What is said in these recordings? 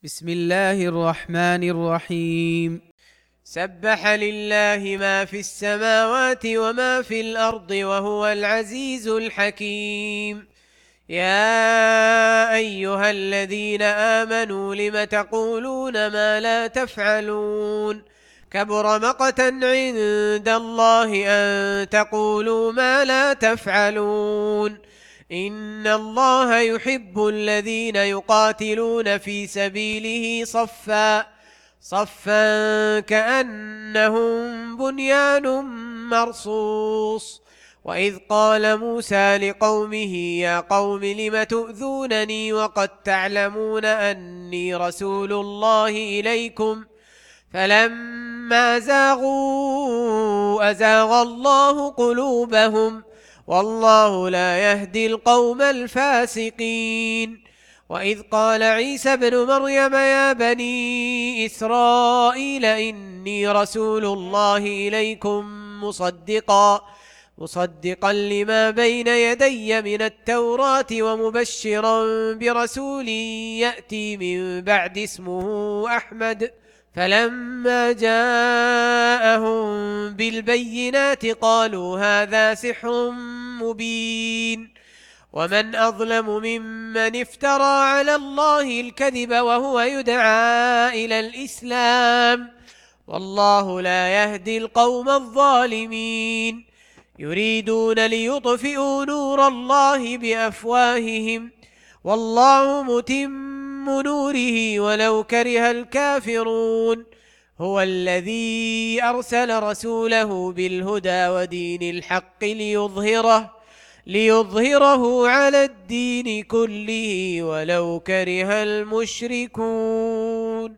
بسم الله الرحمن الرحيم. سبح لله ما في السماوات وما في الأرض وهو العزيز الحكيم. يا أيها الذين آمنوا لم تقولون ما لا تفعلون؟ كبر مقتا عند الله أن تقولوا ما لا تفعلون. إن الله يحب الذين يقاتلون في سبيله صفا كأنهم بنيان مرصوص. وإذ قال موسى لقومه يا قوم لم تؤذونني وقد تعلمون أني رسول الله إليكم فلما زاغوا أزاغ الله قلوبهم والله لا يهدي القوم الفاسقين. وإذ قال عيسى ابن مريم يا بني إسرائيل إني رسول الله إليكم مصدقا لما بين يدي من التوراة ومبشرا برسول يأتي من بعد اسمه أحمد. فلما جاءهم بالبينات قالوا هذا سحر مبين. ومن أظلم ممن افترى على الله الكذب وهو يدعى إلى الإسلام والله لا يهدي القوم الظالمين. يريدون ليطفئوا نور الله بأفواههم والله متم نوره ولو كره الكافرون. هو الذي أرسل رسوله بالهدى ودين الحق ليظهره على الدين كله ولو كره المشركون.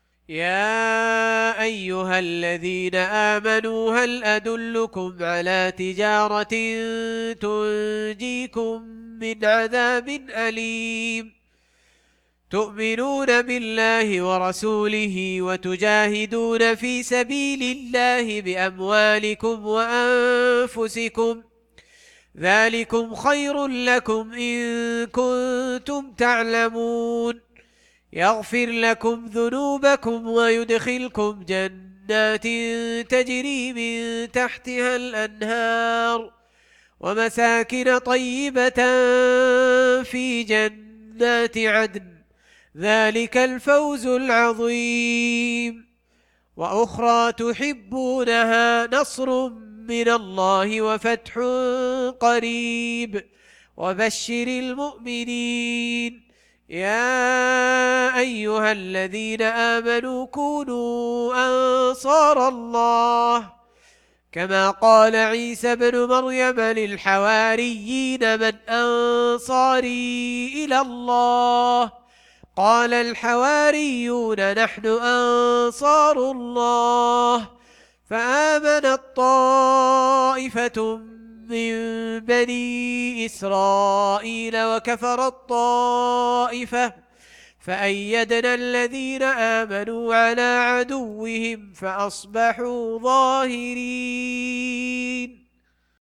يا أيها الذين آمنوا هل أدلكم على تجارة تنجيكم من عذاب أليم؟ تؤمنون بالله ورسوله وتجاهدون في سبيل الله بأموالكم وأنفسكم ذلكم خير لكم إن كنتم تعلمون. يغفر لكم ذنوبكم ويدخلكم جنات تجري من تحتها الأنهار ومساكن طيبة في جنات عدن ذلك الفوز العظيم. وأخرى تحبونها نصر من الله وفتح قريب وبشر المؤمنين. يا أيها الذين آمنوا كونوا أنصار الله كما قال عيسى ابن مريم للحواريين من أنصاري إلى الله؟ قال الحواريون نحن أنصار الله. فآمنت طائفة من بني إسرائيل وكفرت طائفة فأيدنا الذين آمنوا على عدوهم فأصبحوا ظاهرين.